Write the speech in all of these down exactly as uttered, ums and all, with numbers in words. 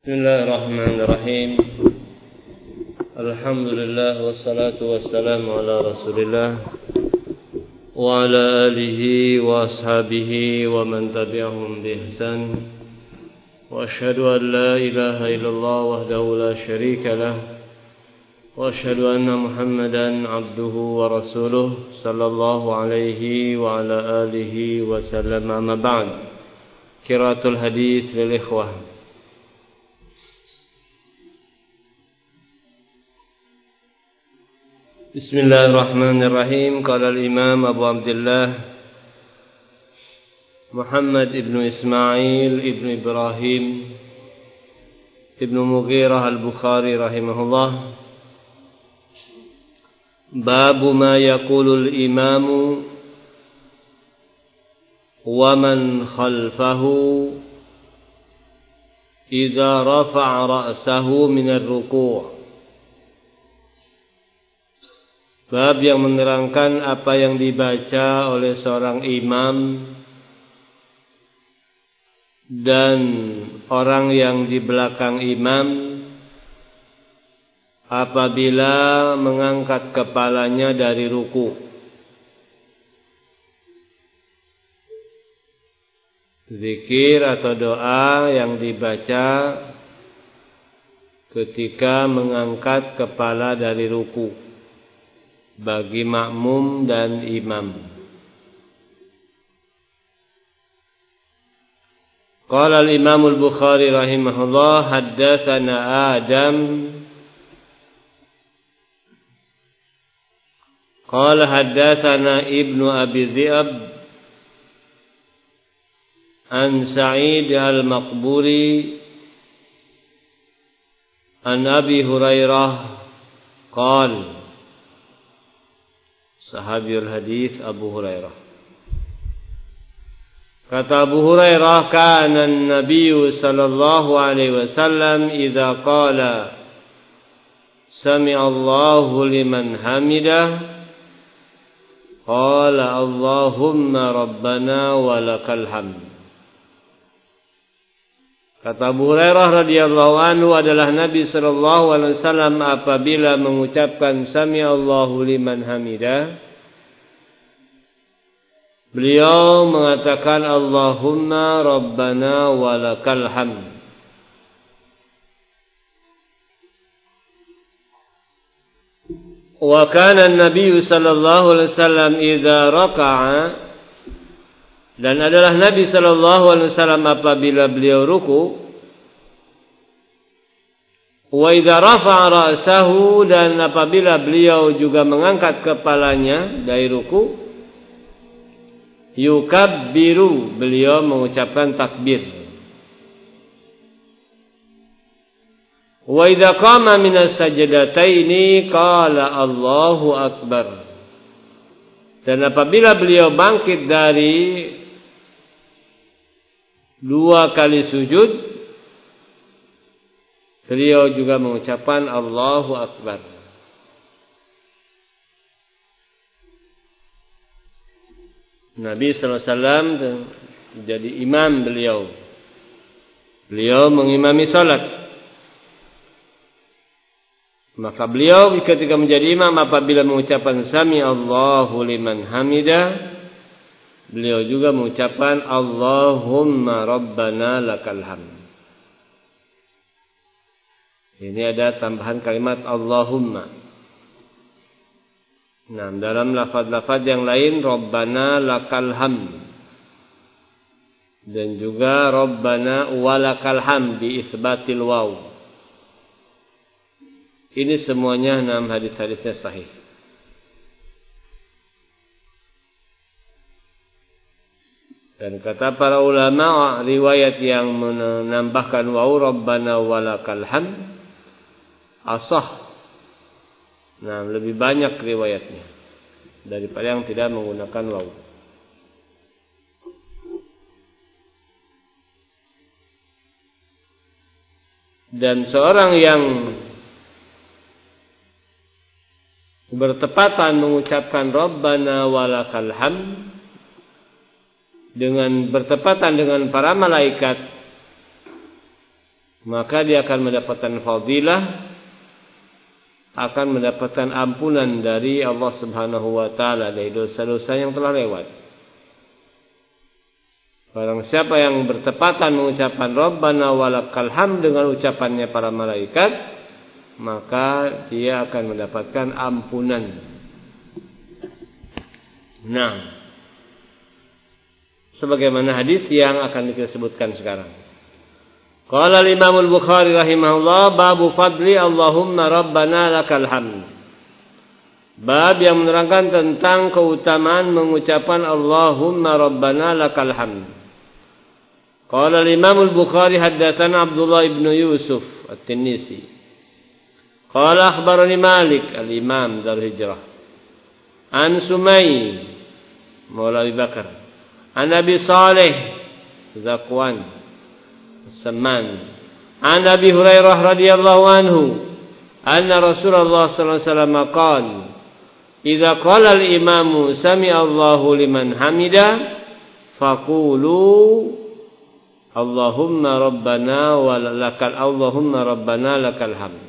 Bismillahirrahmanirrahim. Alhamdulillah wassalatu wassalamu ala Rasulillah wa ala alihi wa ashabihi wa man tabi'ahum bi ihsan. Wa asyhadu an la ilaha illallah wahdahu la syarika lah wa asyhadu anna Muhammadan abduhu wa rasuluh sallallahu alaihi wa ala alihi wa sallam. Amma ba'd. Qiraatul hadits lil ikhwah. Bismillahirrahmanirrahim. Qala al-Imam Abu Abdullah Muhammad ibn Ismail ibn Ibrahim ibn Mughirah al-Bukhari rahimahullah, babu ma yaqulu al-imamu wa man khalfahu idza rafa'a ra'sahu min ar-ruku'. Bab yang menerangkan apa yang dibaca oleh seorang imam dan orang yang di belakang imam apabila mengangkat kepalanya dari ruku. Zikir atau doa yang dibaca ketika mengangkat kepala dari ruku bagi makmum dan imam. Qala al-Imam al-Bukhari rahimahullah, haddatsana Adam qala haddatsana Ibnu Abi Dhi'ab an Sa'id al-Maqburi an Abi Hurairah qala, sahabiyul hadis Abu Hurairah. Kata Abu Hurairah, kana an-nabiy sallallahu alaihi wasallam idza qala sami'a Allahu liman hamidah qala Allahumma rabbana walakal hamd. Kata Abu Hurairah radhiyallahu anhu adalah Nabi sallallahu alaihi wasallam apabila mengucapkan sami'a Allahu liman hamidah, beliau mengatakan Allahumma rabbana walakal hamd. Wa kana an-nabiy sallallahu alaihi wasallam idza raka'a, dan adalah Nabi sallallahu alaihi wasallam apabila beliau ruku, wa idza rafa'a ra'sahu, dan apabila beliau juga mengangkat kepalanya dari ruku, yukabbiru, beliau mengucapkan takbir. Wa idza qama minas sajdataini qala Allahu akbar, dan apabila beliau bangkit dari dua kali sujud, beliau juga mengucapkan Allahu akbar. Nabi sallallahu alaihi wasallam jadi imam beliau. Beliau mengimami salat. Maka beliau ketika menjadi imam apabila mengucapkan sami Allahu liman hamidah, beliau juga mengucapkan Allahumma rabbana lakal hamd. Ini ada tambahan kalimat Allahumma. Nah, dalam lafaz-lafaz yang lain rabbana lakal hamd, dan juga rabbana walakal hamd bi isbatil waw. Ini semuanya enam hadis-hadisnya sahih. Dan kata para ulama, riwayat yang menambahkan waw rabbana walakal hamd asah. Nah, lebih banyak riwayatnya daripada yang tidak menggunakan waw. Dan seorang yang bertepatan mengucapkan rabbana walakal hamd dengan bertepatan dengan para malaikat, maka dia akan mendapatkan fadilah, akan mendapatkan ampunan dari Allah Subhanahu wa taala dari dosa-dosa yang telah lewat. Barang siapa yang bertepatan mengucapkan Rabbana walakal hamd dengan ucapannya para malaikat, maka dia akan mendapatkan ampunan. Nah, sebagaimana hadis yang akan kita sebutkan sekarang. Qala al-Imam al-Bukhari rahimahullah, babu fadli Allahumma Rabbana lakal hamd. Bab yang menerangkan tentang keutamaan mengucapkan Allahumma Rabbana lakal hamd. Qala al-Imam al-Bukhari haddatsana Abdullah ibn Yusuf at-Tinnisi. Qala akhbarani Malik al-Imam Darul Hijrah. An Sumay Maula Abi Bakar. An Abi Saleh Zakwan Saman. An Abi Hurairah radhiyallahu anhu anna Rasulullah sallallahu alaihi wasallam qala idza qala al-imamu sami'a Allahu liman hamida faqulu Allahumma rabbana wa lakal Allahumma rabbana lakal hamd.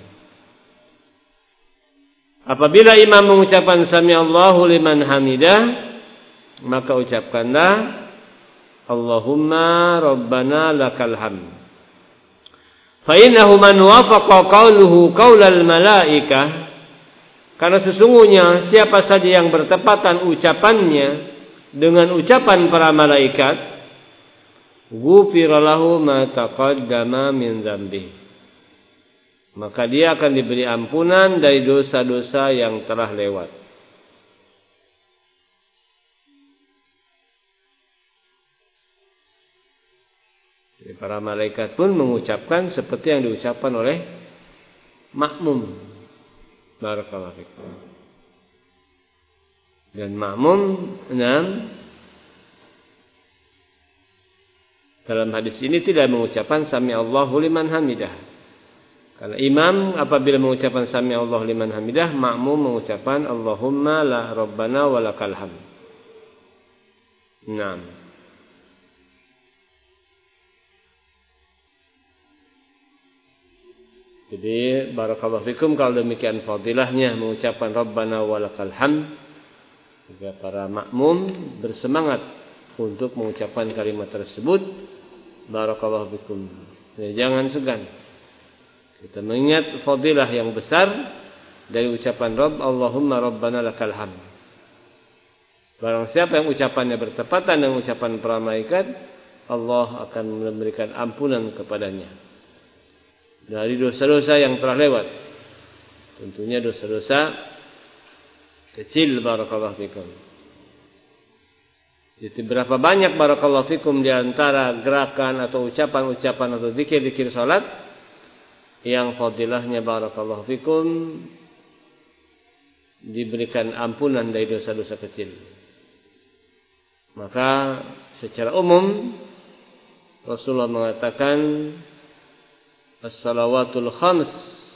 Apabila imam mengucapkan sami'a Allahu liman hamidah, maka ucapkanlah Allahumma rabbana lakal hamd. Fa innahu man wafaqa qawluhu qaulal malaikah, karena sesungguhnya siapa saja yang bertepatan ucapannya dengan ucapan para malaikat, ghufira lahu ma taqaddama min dzambi, maka dia akan diberi ampunan dari dosa-dosa yang telah lewat. Jadi para malaikat pun mengucapkan seperti yang diucapkan oleh makmum. Barakallahu fikum. Dan makmum enam dalam hadis ini tidak mengucapkan sami Allahu liman hamidah. Karena imam apabila mengucapkan sami Allahu liman hamidah, makmum mengucapkan Allahumma la rabbana walakal hamd. Naam. Jadi barakallahu fikum, kalau demikian fadilahnya mengucapkan Rabbana walakal hamd, juga para makmum bersemangat untuk mengucapkan kalimat tersebut. Barakallahu fikum. Ya, jangan segan. Kita mengingat fadilah yang besar dari ucapan Rabb, Allahumma Rabbana lakal hamd. Barang siapa yang ucapannya bertepatan dengan ucapan para malaikat, Allah akan memberikan ampunan kepadanya dari dosa-dosa yang telah lewat. Tentunya dosa-dosa kecil. Barakallahu fikum. Jadi berapa banyak barakallahu fikum di antara gerakan atau ucapan-ucapan atau zikir-zikir salat yang fadilahnya barakallahu fikum diberikan ampunan dari dosa-dosa kecil. Maka secara umum Rasulullah mengatakan as-salawatul khams,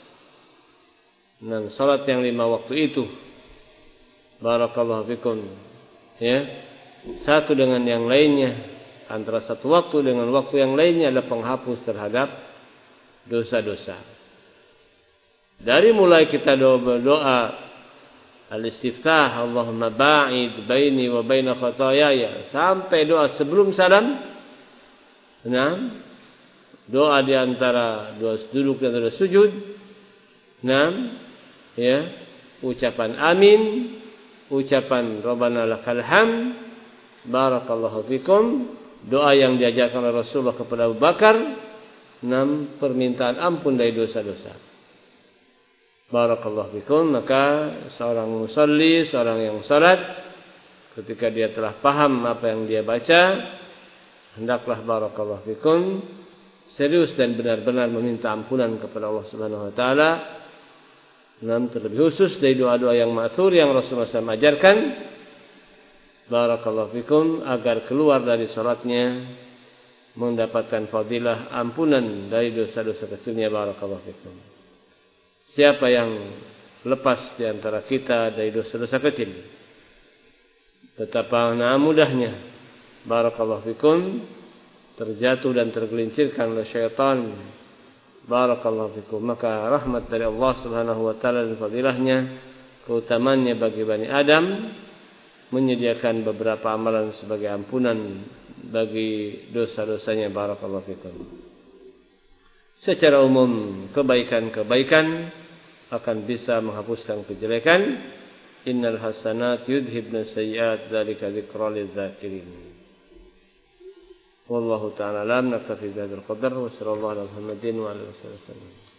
dan salat yang lima waktu itu barakallahu fikum, ya, satu dengan yang lainnya, antara satu waktu dengan waktu yang lainnya adalah penghapus terhadap dosa-dosa. Dari mulai kita doa berdoa al-istiftah, Allahumma ba'id baini wa baina khataayaya, sampai doa sebelum salam. Nah, doa di antara doa duduk dan doa sujud. Nah, ya, ucapan amin, ucapan Rabbana lakal hamd, barakallahu fikum, doa yang diajarkan oleh Rasulullah kepada Abu Bakar, enam permintaan ampun dari dosa-dosa. Barakallahu fikum. Maka seorang musalli, seorang yang salat, ketika dia telah paham apa yang dia baca, hendaklah barakallahu fikum serius dan benar-benar meminta ampunan kepada Allah Subhanahu wa taala. Enam, terlebih khusus dari doa-doa yang ma'thur yang Rasulullah shallallahu alaihi wasallam ajarkan, barakallahu fikum, agar keluar dari salatnya mendapatkan fadilah ampunan dari dosa-dosa kecilnya. Barakallahu fikum. Siapa yang lepas di antara kita dari dosa-dosa kecil, betapa mudahnya barakallahu fikum terjatuh dan tergelincirkan oleh syaitan Barakallahu fikum. Maka rahmat dari Allah Subhanahu wa taala dan fadilahnya, keutamaannya bagi Bani Adam, menyediakan beberapa amalan sebagai ampunan bagi dosa-dosanya. Barakallahu fikum. Secara umum kebaikan-kebaikan akan bisa menghapuskan kejelekan. Innal hasanat yudhibna sayyi'at, dzalika dzikra lidz-dzakirin. Wallahu ta'ala alam. Naktafi bihadzal qadar wa sallallahu ala Muhammadin wa alihi wasallam.